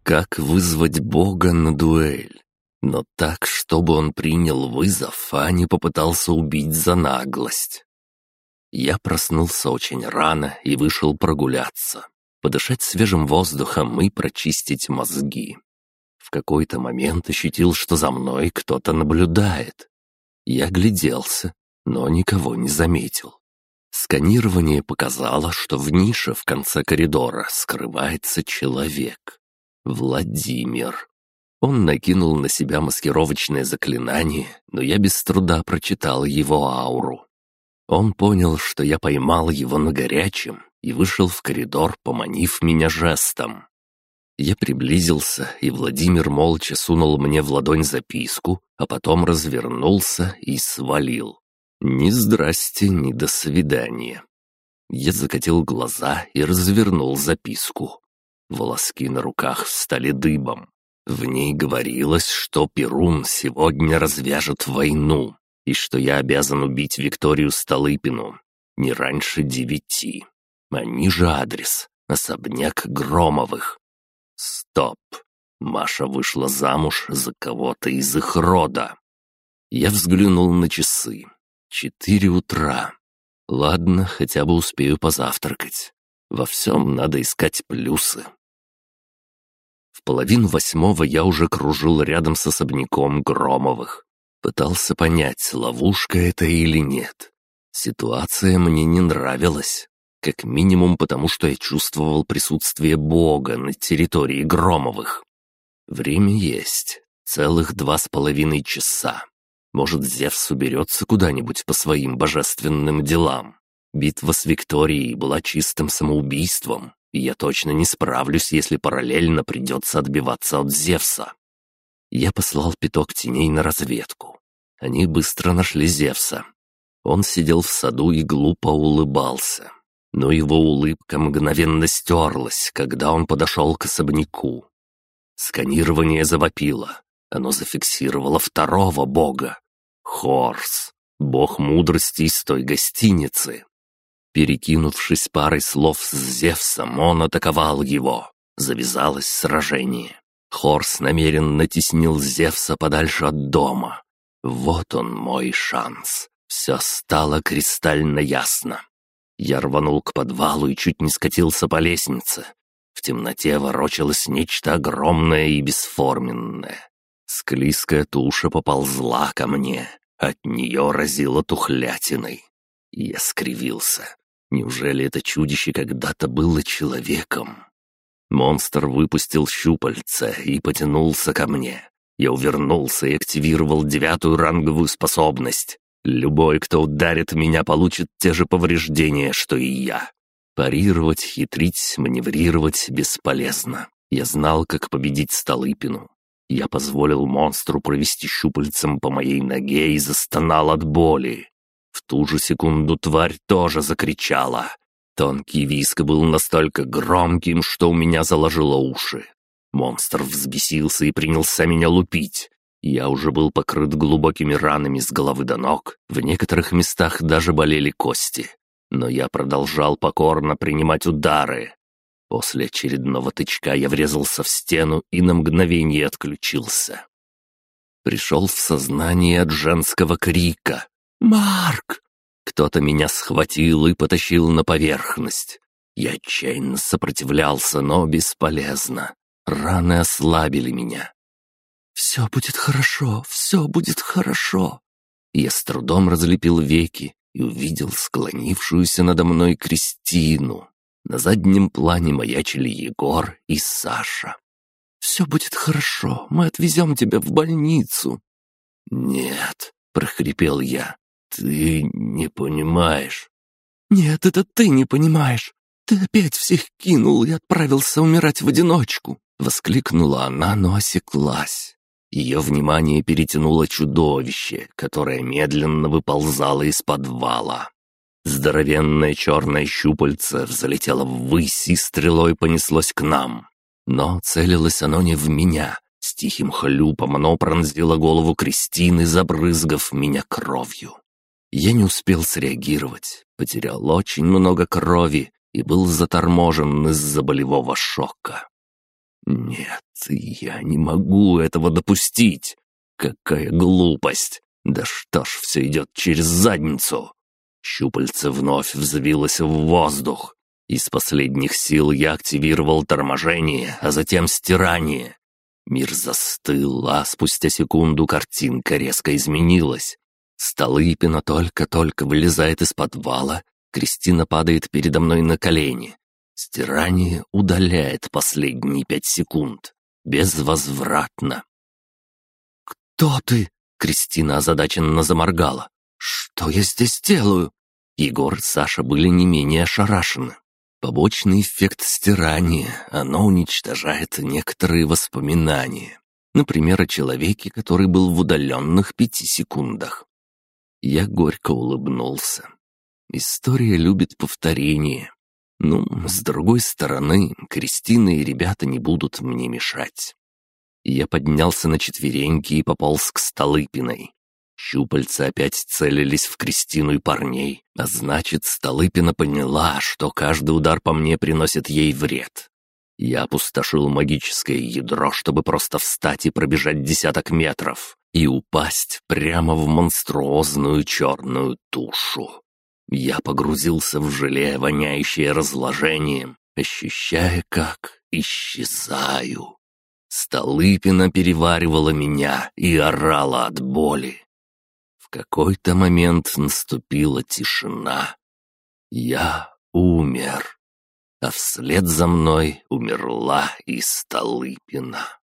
Как вызвать Бога на дуэль? Но так, чтобы он принял вызов, а не попытался убить за наглость. Я проснулся очень рано и вышел прогуляться, подышать свежим воздухом и прочистить мозги. В какой-то момент ощутил, что за мной кто-то наблюдает. Я гляделся, но никого не заметил. Сканирование показало, что в нише в конце коридора скрывается человек. Владимир. Он накинул на себя маскировочное заклинание, но я без труда прочитал его ауру. Он понял, что я поймал его на горячем, и вышел в коридор, поманив меня жестом. Я приблизился, и Владимир молча сунул мне в ладонь записку, а потом развернулся и свалил. Ни здрасте, ни до свидания. Я закатил глаза и развернул записку. Волоски на руках встали дыбом. В ней говорилось, что Перун сегодня развяжет войну, и что я обязан убить Викторию Столыпину не раньше 9. А ниже адрес — особняк Громовых. Стоп. Маша вышла замуж за кого-то из их рода. Я взглянул на часы. 4 утра. Ладно, хотя бы успею позавтракать. Во всем надо искать плюсы. В 7:30 я уже кружил рядом с особняком Громовых. Пытался понять, ловушка это или нет. Ситуация мне не нравилась. Как минимум потому, что я чувствовал присутствие Бога на территории Громовых. Время есть. Целых 2,5 часа. Может, Зевс уберется куда-нибудь по своим божественным делам. Битва с Викторией была чистым самоубийством, и я точно не справлюсь, если параллельно придется отбиваться от Зевса. Я послал пяток теней на разведку. Они быстро нашли Зевса. Он сидел в саду и глупо улыбался. Но его улыбка мгновенно стерлась, когда он подошел к особняку. Сканирование завопило. Оно зафиксировало второго бога. Хорс, бог мудрости из той гостиницы. Перекинувшись парой слов с Зевсом, он атаковал его. Завязалось сражение. Хорс намеренно теснил Зевса подальше от дома. Вот он мой шанс. Все стало кристально ясно. Я рванул к подвалу и чуть не скатился по лестнице. В темноте ворочалось нечто огромное и бесформенное. Склизкая туша поползла ко мне. От нее разило тухлятиной. Я скривился. Неужели это чудище когда-то было человеком? Монстр выпустил щупальца и потянулся ко мне. Я увернулся и активировал 9-ю ранговую способность. Любой, кто ударит меня, получит те же повреждения, что и я. Парировать, хитрить, маневрировать бесполезно. Я знал, как победить Столыпину. Я позволил монстру провести щупальцем по моей ноге и застонал от боли. В ту же секунду тварь тоже закричала. Тонкий визг был настолько громким, что у меня заложило уши. Монстр взбесился и принялся меня лупить. Я уже был покрыт глубокими ранами с головы до ног, в некоторых местах даже болели кости. Но я продолжал покорно принимать удары. После очередного тычка я врезался в стену и на мгновение отключился. Пришел в сознание от женского крика. «Марк!» Кто-то меня схватил и потащил на поверхность. Я отчаянно сопротивлялся, но бесполезно. Раны ослабили меня. «Все будет хорошо, все будет хорошо». Я с трудом разлепил веки и увидел склонившуюся надо мной Кристину. На заднем плане маячили Егор и Саша. «Все будет хорошо, мы отвезем тебя в больницу». «Нет», — прохрипел я, — «ты не понимаешь». «Нет, это ты не понимаешь. Ты опять всех кинул и отправился умирать в одиночку», — воскликнула она, но осеклась. Ее внимание перетянуло чудовище, которое медленно выползало из подвала. Здоровенное черное щупальце взлетело ввысь и стрелой понеслось к нам. Но целилось оно не в меня. С тихим хлюпом оно пронзило голову Кристины, забрызгав меня кровью. Я не успел среагировать, потерял очень много крови и был заторможен из-за болевого шока. Нет, я не могу этого допустить. Какая глупость! Да что ж все идет через задницу? Щупальце вновь взвилось в воздух. Из последних сил я активировал торможение, а затем стирание. Мир застыл, а спустя секунду картинка резко изменилась. Столыпина только-только вылезает из подвала, Кристина падает передо мной на колени. Стирание удаляет последние 5 секунд. Безвозвратно. «Кто ты?» — Кристина озадаченно заморгала. «Что я здесь делаю?» Егор и Саша были не менее ошарашены. Побочный эффект стирания, оно уничтожает некоторые воспоминания. Например, о человеке, который был в удаленных 5 секундах. Я горько улыбнулся. История любит повторение. Ну, с другой стороны, Кристина и ребята не будут мне мешать. Я поднялся на четвереньки и пополз к Столыпиной. Щупальца опять целились в Кристину и парней, а значит, Столыпина поняла, что каждый удар по мне приносит ей вред. Я опустошил магическое ядро, чтобы просто встать и пробежать 10 метров и упасть прямо в монструозную черную тушу. Я погрузился в желе, воняющее разложением, ощущая, как исчезаю. Столыпина переваривала меня и орала от боли. В какой-то момент наступила тишина. Я умер, а вслед за мной умерла и Столыпина.